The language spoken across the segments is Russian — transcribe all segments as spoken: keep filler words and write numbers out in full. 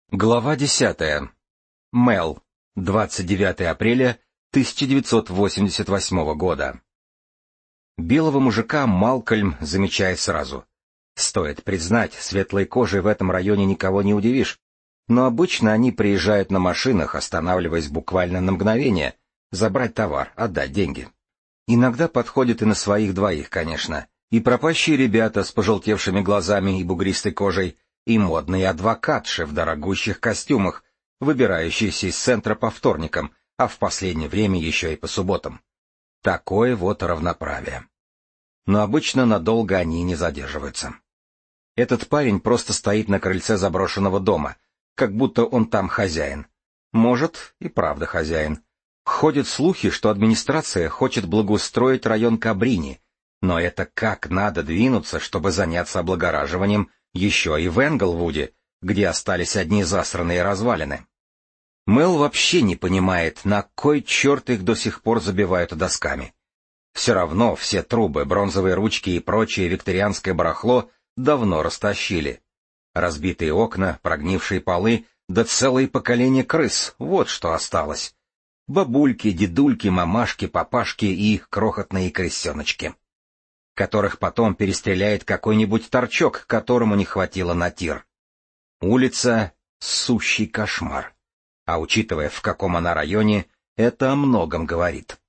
Глава десятая. Мел. двадцать девятое апреля тысяча девятьсот восемьдесят восьмого года. Белого мужика Малкольм замечает сразу. Стоит признать, светлой кожей в этом районе никого не удивишь, но обычно они приезжают на машинах, останавливаясь буквально на мгновение, забрать товар, отдать деньги. Иногда подходят и на своих двоих, конечно, и пропащие ребята с пожелтевшими глазами и бугристой кожей, и модные адвокатши в дорогущих костюмах, выбирающиеся из центра по вторникам, а в последнее время еще и по субботам. Такое вот равноправие. Но обычно надолго они не задерживаются. Этот парень просто стоит на крыльце заброшенного дома, как будто он там хозяин. Может, и правда хозяин. Ходят слухи, что администрация хочет благоустроить район Кабрини, но это как надо двинуться, чтобы заняться облагораживанием еще и в Энглвуде, где остались одни засранные развалины. Мэл вообще не понимает, на кой черт их до сих пор забивают досками. Все равно все трубы, бронзовые ручки и прочее викторианское барахло давно растащили. Разбитые окна, прогнившие полы, да целые поколения крыс — вот что осталось. Бабульки, дедульки, мамашки, папашки и их крохотные крысеночки, которых потом перестреляет какой-нибудь торчок, которому не хватило на тир. Улица — сущий кошмар. А учитывая, в каком она районе, это о многом говорит.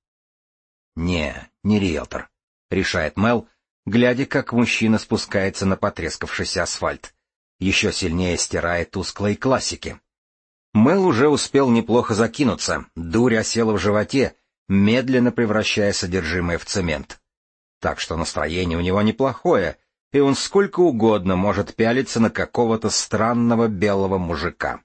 «Не, не риэлтор», — решает Мэл, глядя, как мужчина спускается на потрескавшийся асфальт. Еще сильнее стирает тусклые классики. Мэл уже успел неплохо закинуться, дурь осела в животе, медленно превращая содержимое в цемент. Так что настроение у него неплохое, и он сколько угодно может пялиться на какого-то странного белого мужика.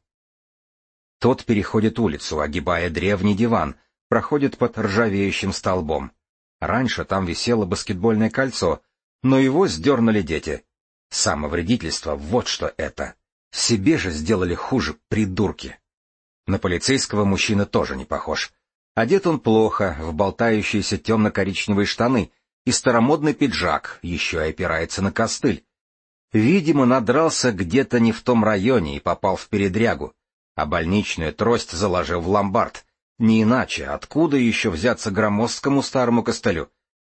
Тот переходит улицу, огибая древний диван, проходит под ржавеющим столбом. Раньше там висело баскетбольное кольцо, но его сдернули дети. Самовредительство — вот что это. Себе же сделали хуже, придурки. На полицейского мужчина тоже не похож. Одет он плохо, в болтающиеся темно-коричневые штаны и старомодный пиджак, еще и опирается на костыль. Видимо, надрался где-то не в том районе и попал в передрягу, а больничную трость заложил в ломбард. Не иначе, откуда еще взяться громоздкому старому костылю?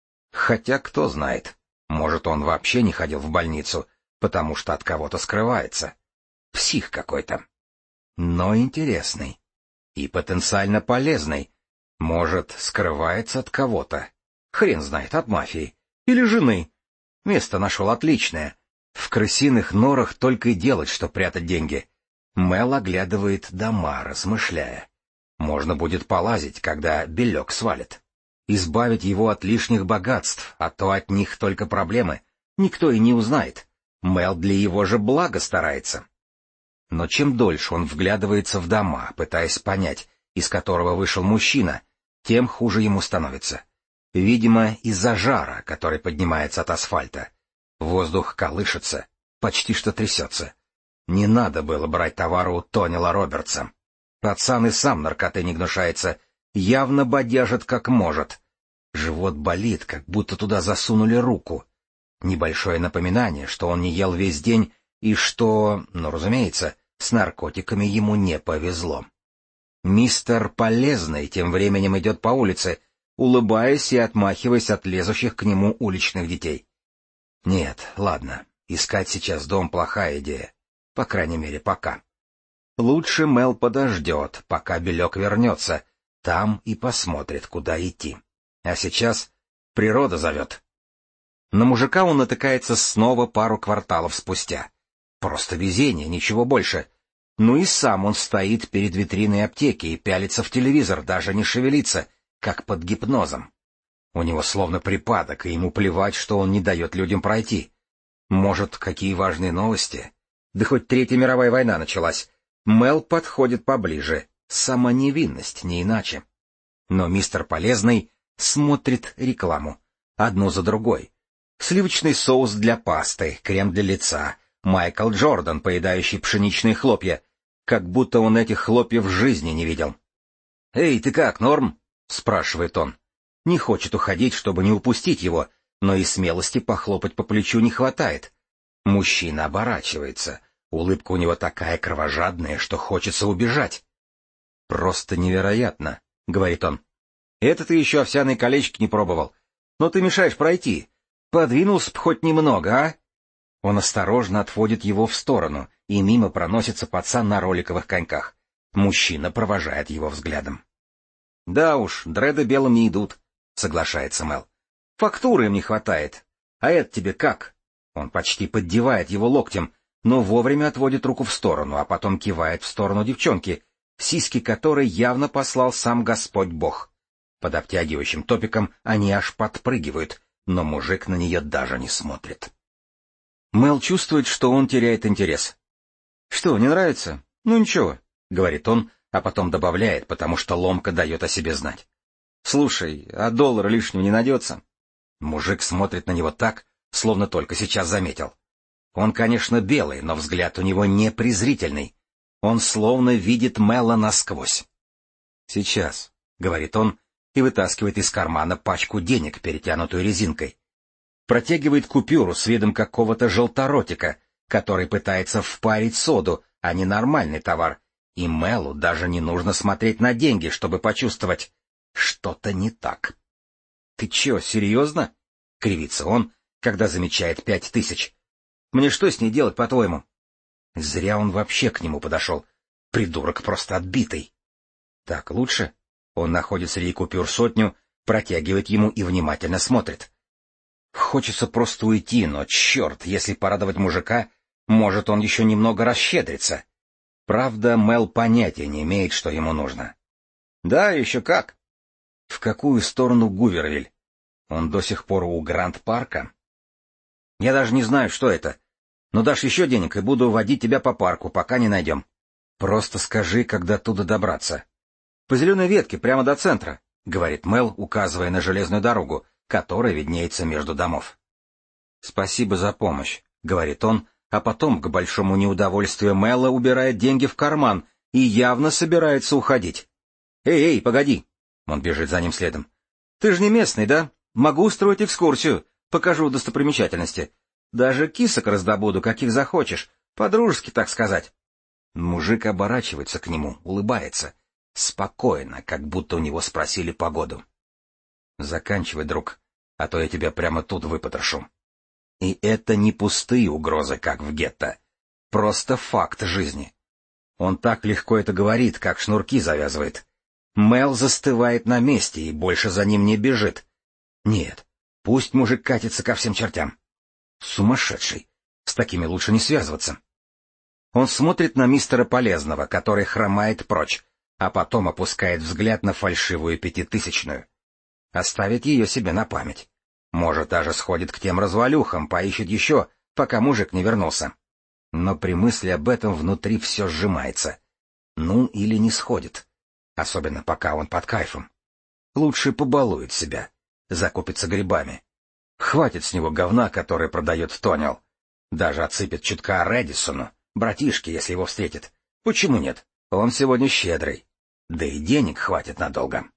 Хотя кто знает, может, он вообще не ходил в больницу, потому что от кого-то скрывается. Псих какой-то. Но интересный. И потенциально полезный. Может, скрывается от кого-то. Хрен знает, от мафии. Или жены. Место нашел отличное. В крысиных норах только и делать, что прятать деньги. Мэл оглядывает дома, размышляя. Можно будет полазить, когда белек свалит. Избавить его от лишних богатств, а то от них только проблемы. Никто и не узнает. Мэл для его же блага старается. Но чем дольше он вглядывается в дома, пытаясь понять, из которого вышел мужчина, тем хуже ему становится. Видимо, из-за жара, который поднимается от асфальта. Воздух колышется, почти что трясется. Не надо было брать товар у Тонила Робертса. Пацан и сам наркоты не гнушается, явно бодяжит как может. Живот болит, как будто туда засунули руку. Небольшое напоминание, что он не ел весь день и что, ну, разумеется, с наркотиками ему не повезло. Мистер Полезный тем временем идет по улице, улыбаясь и отмахиваясь от лезущих к нему уличных детей. Нет, ладно, искать сейчас дом — плохая идея. По крайней мере, пока. Лучше Мэл подождет, пока белек вернется, там и посмотрит, куда идти. А сейчас природа зовет. На мужика он натыкается снова пару кварталов спустя. Просто везение, ничего больше. Ну и сам он стоит перед витриной аптеки и пялится в телевизор, даже не шевелится, как под гипнозом. У него словно припадок, и ему плевать, что он не дает людям пройти. Может, какие важные новости? Да хоть Третья мировая война началась. Мэл подходит поближе. Сама невинность, не иначе. Но мистер Полезный смотрит рекламу. Одну за другой. Сливочный соус для пасты, крем для лица, Майкл Джордан, поедающий пшеничные хлопья. Как будто он этих хлопьев в жизни не видел. «Эй, ты как, норм?» — спрашивает он. Не хочет уходить, чтобы не упустить его, но и смелости похлопать по плечу не хватает. Мужчина оборачивается. Улыбка у него такая кровожадная, что хочется убежать. «Просто невероятно», — говорит он. «Это ты еще овсяные колечки не пробовал. Но ты мешаешь пройти. Подвинулся б хоть немного, а?» Он осторожно отводит его в сторону, и мимо проносится пацан на роликовых коньках. Мужчина провожает его взглядом. «Да уж, дреды белым не идут», — соглашается Мел. «Фактуры им не хватает. А это тебе как?» Он почти поддевает его локтем, но вовремя отводит руку в сторону, а потом кивает в сторону девчонки, сиськи которой явно послал сам Господь Бог. Под обтягивающим топиком они аж подпрыгивают, но мужик на нее даже не смотрит. Мел чувствует, что он теряет интерес. «Что, не нравится? Ну ничего», — говорит он, а потом добавляет, потому что ломка дает о себе знать. «Слушай, а доллар лишнего не найдется?» Мужик смотрит на него так, словно только сейчас заметил. Он, конечно, белый, но взгляд у него не презрительный. Он словно видит Мела насквозь. «Сейчас», — говорит он, и вытаскивает из кармана пачку денег, перетянутую резинкой. Протягивает купюру с видом какого-то желторотика, который пытается впарить соду, а не нормальный товар, и Мелу даже не нужно смотреть на деньги, чтобы почувствовать, что-то не так. «Ты че, серьезно?» — кривится он, когда замечает пять тысяч. «Мне что с ней делать, по-твоему?» Зря он вообще к нему подошел. Придурок просто отбитый. «Так лучше?» Он находит среди купюр сотню, протягивает ему и внимательно смотрит. Хочется просто уйти, но, черт, если порадовать мужика, может, он еще немного расщедрится. Правда, Мел понятия не имеет, что ему нужно. «Да, еще как». «В какую сторону Гувервиль? Он до сих пор у Гранд-парка?» «Я даже не знаю, что это. Но дашь еще денег, и буду водить тебя по парку, пока не найдем. Просто скажи, когда туда добраться». «По зеленой ветке, прямо до центра», — говорит Мел, указывая на железную дорогу, которая виднеется между домов. «Спасибо за помощь», — говорит он, а потом, к большому неудовольствию Мела, убирает деньги в карман и явно собирается уходить. «Эй, эй, погоди!» Он бежит за ним следом. «Ты же не местный, да? Могу устроить экскурсию, покажу достопримечательности. Даже кисок раздобуду, каких захочешь, по-дружески, так сказать». Мужик оборачивается к нему, улыбается. Спокойно, как будто у него спросили погоду. «Заканчивай, друг, а то я тебя прямо тут выпотрошу». И это не пустые угрозы, как в гетто. Просто факт жизни. Он так легко это говорит, как шнурки завязывает. Мел застывает на месте и больше за ним не бежит. Нет, пусть мужик катится ко всем чертям. Сумасшедший. С такими лучше не связываться. Он смотрит на мистера Полезного, который хромает прочь, а потом опускает взгляд на фальшивую пятитысячную. Оставит ее себе на память. Может, даже сходит к тем развалюхам, поищет еще, пока мужик не вернулся. Но при мысли об этом внутри все сжимается. Ну, или не сходит. Особенно пока он под кайфом. Лучше побалует себя. Закупится грибами. Хватит с него говна, который продает Тониэл. Даже отсыпет чутка Рэдисону, братишке, если его встретит. Почему нет? Он сегодня щедрый. Да и денег хватит надолго.